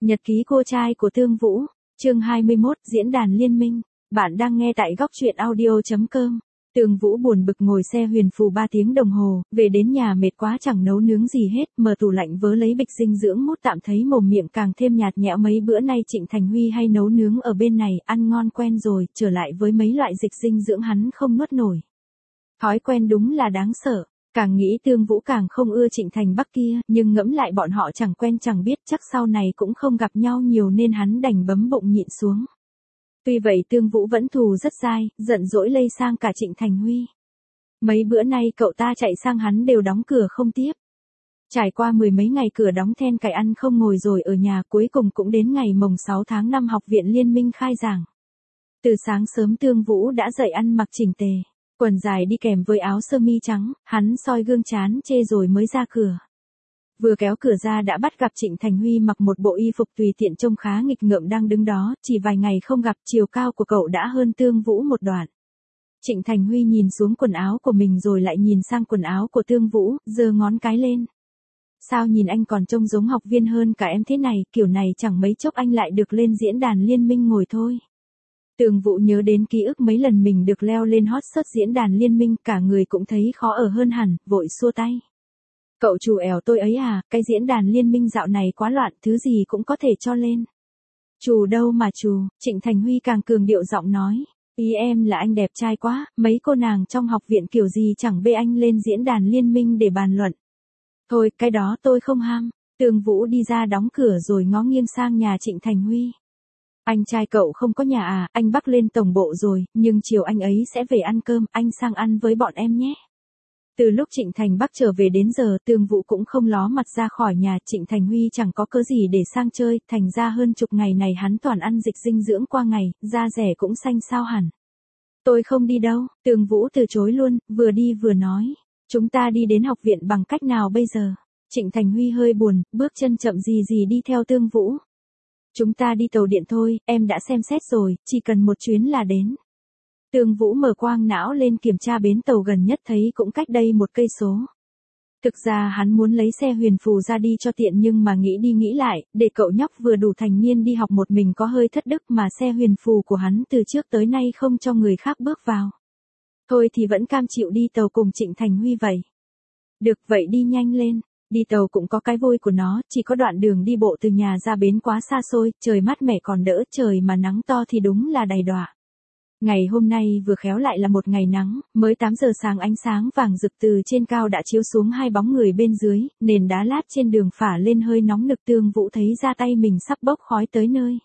Nhật ký cô trai của Tương Vũ, chương 21, diễn đàn liên minh. Bạn đang nghe tại góc truyện audio.com. Tương Vũ buồn bực ngồi xe huyền phù 3 tiếng đồng hồ, về đến nhà mệt quá chẳng nấu nướng gì hết, mở tủ lạnh vớ lấy bịch dinh dưỡng mút tạm thấy mồm miệng càng thêm nhạt nhẽo. Mấy bữa nay Trịnh Thành Huy hay nấu nướng ở bên này, ăn ngon quen rồi, trở lại với mấy loại dịch dinh dưỡng hắn không nuốt nổi. Thói quen đúng là đáng sợ. Càng nghĩ Tương Vũ càng không ưa Trịnh Thành Bắc kia, nhưng ngẫm lại bọn họ chẳng quen chẳng biết, chắc sau này cũng không gặp nhau nhiều nên hắn đành bấm bụng nhịn xuống. Tuy vậy Tương Vũ vẫn thù rất dai, giận dỗi lây sang cả Trịnh Thành Huy. Mấy bữa nay cậu ta chạy sang hắn đều đóng cửa không tiếp. Trải qua 10 mấy ngày cửa đóng then cài ăn không ngồi rồi ở nhà, cuối cùng cũng đến ngày mồng 6 tháng 5 học viện liên minh khai giảng. Từ sáng sớm Tương Vũ đã dậy ăn mặc chỉnh tề. Quần dài đi kèm với áo sơ mi trắng, hắn soi gương chán chê rồi mới ra cửa. Vừa kéo cửa ra đã bắt gặp Trịnh Thành Huy mặc một bộ y phục tùy tiện trông khá nghịch ngợm đang đứng đó, chỉ vài ngày không gặp chiều cao của cậu đã hơn Tương Vũ một đoạn. Trịnh Thành Huy nhìn xuống quần áo của mình rồi lại nhìn sang quần áo của Tương Vũ, giơ ngón cái lên. Sao nhìn anh còn trông giống học viên hơn cả em thế này, kiểu này chẳng mấy chốc anh lại được lên diễn đàn liên minh ngồi thôi. Tương Vũ nhớ đến ký ức mấy lần mình được leo lên hot search diễn đàn liên minh, cả người cũng thấy khó ở hơn hẳn, vội xua tay. Cậu chủ ẻo tôi ấy à, cái diễn đàn liên minh dạo này quá loạn, thứ gì cũng có thể cho lên. Chủ đâu mà chủ, Trịnh Thành Huy càng cường điệu giọng nói. Ý em là anh đẹp trai quá, mấy cô nàng trong học viện kiểu gì chẳng bê anh lên diễn đàn liên minh để bàn luận. Thôi, cái đó tôi không ham. Tương Vũ đi ra đóng cửa rồi ngó nghiêng sang nhà Trịnh Thành Huy. Anh trai cậu không có nhà à, anh Bắc lên tổng bộ rồi, nhưng chiều anh ấy sẽ về ăn cơm, anh sang ăn với bọn em nhé. Từ lúc Trịnh Thành Bắc trở về đến giờ, Tương Vũ cũng không ló mặt ra khỏi nhà, Trịnh Thành Huy chẳng có cớ gì để sang chơi, thành ra hơn chục ngày này hắn toàn ăn dịch dinh dưỡng qua ngày, da rẻ cũng xanh xao hẳn. Tôi không đi đâu, Tương Vũ từ chối luôn, vừa đi vừa nói. Chúng ta đi đến học viện bằng cách nào bây giờ? Trịnh Thành Huy hơi buồn, bước chân chậm gì gì đi theo Tương Vũ. Chúng ta đi tàu điện thôi, em đã xem xét rồi, chỉ cần một chuyến là đến. Tương Vũ mở quang não lên kiểm tra bến tàu gần nhất thấy cũng cách đây 1 cây số. Thực ra hắn muốn lấy xe huyền phù ra đi cho tiện nhưng mà nghĩ đi nghĩ lại, để cậu nhóc vừa đủ thành niên đi học một mình có hơi thất đức mà xe huyền phù của hắn từ trước tới nay không cho người khác bước vào. Thôi thì vẫn cam chịu đi tàu cùng Trịnh Thành Huy vậy. Được vậy đi nhanh lên. Đi tàu cũng có cái vui của nó, chỉ có đoạn đường đi bộ từ nhà ra bến quá xa xôi, trời mát mẻ còn đỡ, trời mà nắng to thì đúng là đầy đọa. Ngày hôm nay vừa khéo lại là một ngày nắng, mới 8 giờ sáng ánh sáng vàng rực từ trên cao đã chiếu xuống hai bóng người bên dưới, nền đá lát trên đường phả lên hơi nóng nực. Tương Vũ thấy da tay mình sắp bốc khói tới nơi.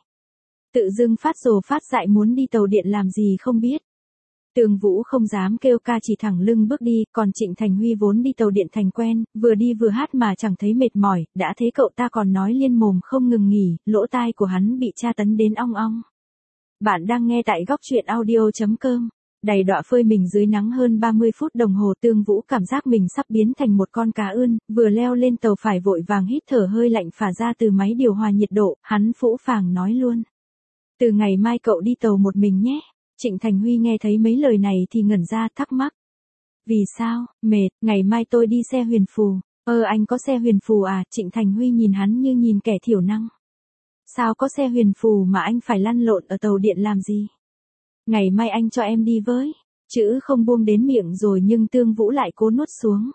Tự dưng phát rồ phát dại muốn đi tàu điện làm gì không biết. Tương Vũ không dám kêu ca chỉ thẳng lưng bước đi, còn Trịnh Thành Huy vốn đi tàu điện thành quen, vừa đi vừa hát mà chẳng thấy mệt mỏi, đã thế cậu ta còn nói liên mồm không ngừng nghỉ, lỗ tai của hắn bị tra tấn đến ong ong. Bạn đang nghe tại góc truyện audio.com. Đầy đọa phơi mình dưới nắng hơn 30 phút đồng hồ, Tương Vũ cảm giác mình sắp biến thành một con cá ươn, vừa leo lên tàu phải vội vàng hít thở hơi lạnh phả ra từ máy điều hòa nhiệt độ, hắn phũ phàng nói luôn. Từ ngày mai cậu đi tàu một mình nhé. Trịnh Thành Huy nghe thấy mấy lời này thì ngẩn ra thắc mắc. Vì sao, mệt, ngày mai tôi đi xe huyền phù. Anh có xe huyền phù à? Trịnh Thành Huy nhìn hắn như nhìn kẻ thiểu năng. Sao có xe huyền phù mà anh phải lăn lộn ở tàu điện làm gì? Ngày mai anh cho em đi với. Chữ không buông đến miệng rồi nhưng Tương Vũ lại cố nuốt xuống.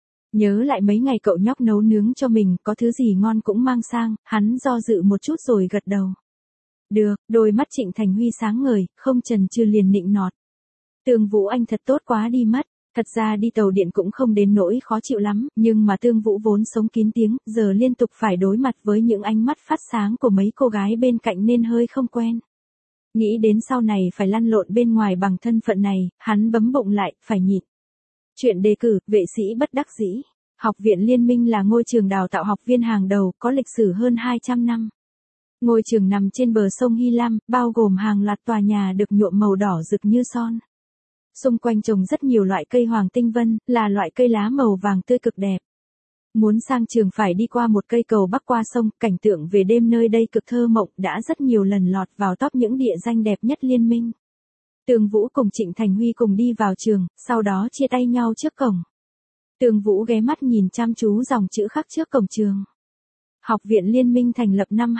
Nhớ lại mấy ngày cậu nhóc nấu nướng cho mình, có thứ gì ngon cũng mang sang, hắn do dự một chút rồi gật đầu. Được, đôi mắt Trịnh Thành Huy sáng ngời, không chần chừ liền nịnh nọt. Tương Vũ anh thật tốt quá đi mất. Thật ra đi tàu điện cũng không đến nỗi khó chịu lắm, nhưng mà Tương Vũ vốn sống kín tiếng, giờ liên tục phải đối mặt với những ánh mắt phát sáng của mấy cô gái bên cạnh nên hơi không quen. Nghĩ đến sau này phải lăn lộn bên ngoài bằng thân phận này, hắn bấm bụng lại, phải nhịn. Chuyện đề cử, vệ sĩ bất đắc dĩ. Học viện Liên minh là ngôi trường đào tạo học viên hàng đầu, có lịch sử hơn 200 năm. Ngôi trường nằm trên bờ sông Hy Lam, bao gồm hàng loạt tòa nhà được nhuộm màu đỏ rực như son. Xung quanh trồng rất nhiều loại cây hoàng tinh vân, là loại cây lá màu vàng tươi cực đẹp. Muốn sang trường phải đi qua một cây cầu bắc qua sông, cảnh tượng về đêm nơi đây cực thơ mộng, đã rất nhiều lần lọt vào top những địa danh đẹp nhất Liên minh. Tương Vũ cùng Trịnh Thành Huy cùng đi vào trường, sau đó chia tay nhau trước cổng. Tương Vũ ghé mắt nhìn chăm chú dòng chữ khắc trước cổng trường. Học viện Liên minh thành lập năm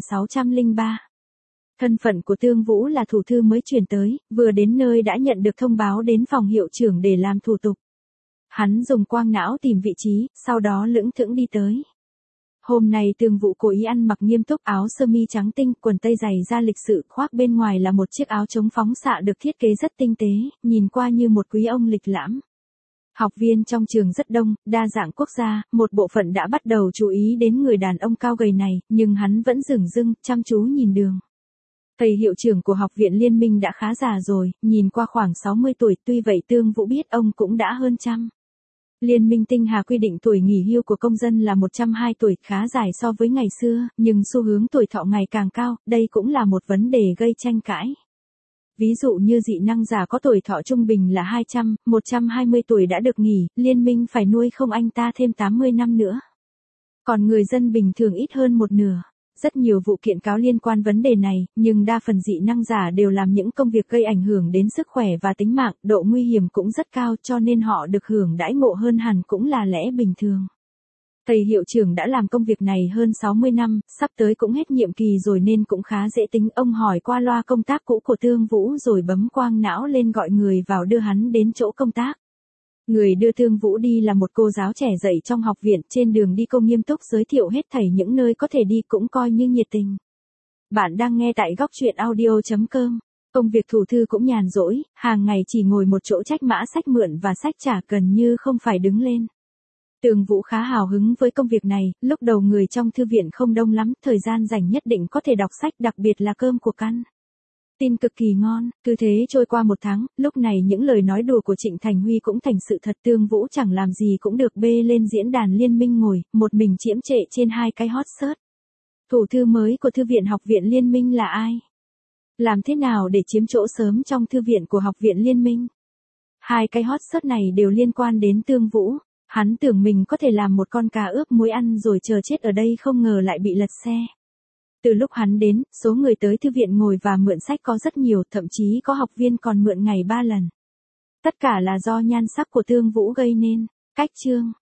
2603. Thân phận của Tương Vũ là thủ thư mới chuyển tới, vừa đến nơi đã nhận được thông báo đến phòng hiệu trưởng để làm thủ tục. Hắn dùng quang não tìm vị trí, sau đó lững thững đi tới. Hôm nay Tương Vũ cố ý ăn mặc nghiêm túc, áo sơ mi trắng tinh, quần tây dày da lịch sự, khoác bên ngoài là một chiếc áo chống phóng xạ được thiết kế rất tinh tế, nhìn qua như một quý ông lịch lãm. Học viên trong trường rất đông, đa dạng quốc gia, một bộ phận đã bắt đầu chú ý đến người đàn ông cao gầy này, nhưng hắn vẫn dửng dưng, chăm chú nhìn đường. Thầy hiệu trưởng của Học viện Liên minh đã khá già rồi, nhìn qua khoảng 60 tuổi, tuy vậy Tương Vũ biết ông cũng đã hơn trăm. Liên minh tinh hà quy định tuổi nghỉ hưu của công dân là 102 tuổi, khá dài so với ngày xưa, nhưng xu hướng tuổi thọ ngày càng cao, đây cũng là một vấn đề gây tranh cãi. Ví dụ như dị năng giả có tuổi thọ trung bình là 200, 120 tuổi đã được nghỉ, liên minh phải nuôi không anh ta thêm 80 năm nữa. Còn người dân bình thường ít hơn một nửa. Rất nhiều vụ kiện cáo liên quan vấn đề này, nhưng đa phần dị năng giả đều làm những công việc gây ảnh hưởng đến sức khỏe và tính mạng, độ nguy hiểm cũng rất cao cho nên họ được hưởng đãi ngộ hơn hẳn cũng là lẽ bình thường. Thầy hiệu trưởng đã làm công việc này hơn 60 năm, sắp tới cũng hết nhiệm kỳ rồi nên cũng khá dễ tính. Ông hỏi qua loa công tác cũ của Tương Vũ rồi bấm quang não lên gọi người vào đưa hắn đến chỗ công tác. Người đưa Tương Vũ đi là một cô giáo trẻ dạy trong học viện, trên đường đi cô nghiêm túc giới thiệu hết thảy những nơi có thể đi cũng coi như nhiệt tình. Bạn đang nghe tại góc truyện audio.com. Công việc thủ thư cũng nhàn rỗi, hàng ngày chỉ ngồi một chỗ trách mã sách mượn và sách trả gần như không phải đứng lên. Tương Vũ khá hào hứng với công việc này, lúc đầu người trong thư viện không đông lắm, thời gian rảnh nhất định có thể đọc sách, đặc biệt là cơm của căn tin cực kỳ ngon. Cứ thế trôi qua một tháng, lúc này những lời nói đùa của Trịnh Thành Huy cũng thành sự thật. Tương Vũ chẳng làm gì cũng được bê lên diễn đàn liên minh ngồi, một mình chiếm trệ trên hai cái hot search. Thủ thư mới của thư viện Học viện Liên minh là ai? Làm thế nào để chiếm chỗ sớm trong thư viện của Học viện Liên minh? Hai cái hot search này đều liên quan đến Tương Vũ. Hắn tưởng mình có thể làm một con cá ướp muối ăn rồi chờ chết ở đây, không ngờ lại bị lật xe. Từ lúc hắn đến, số người tới thư viện ngồi và mượn sách có rất nhiều, thậm chí có học viên còn mượn ngày 3 lần. Tất cả là do nhan sắc của Tương Vũ gây nên. Cách chương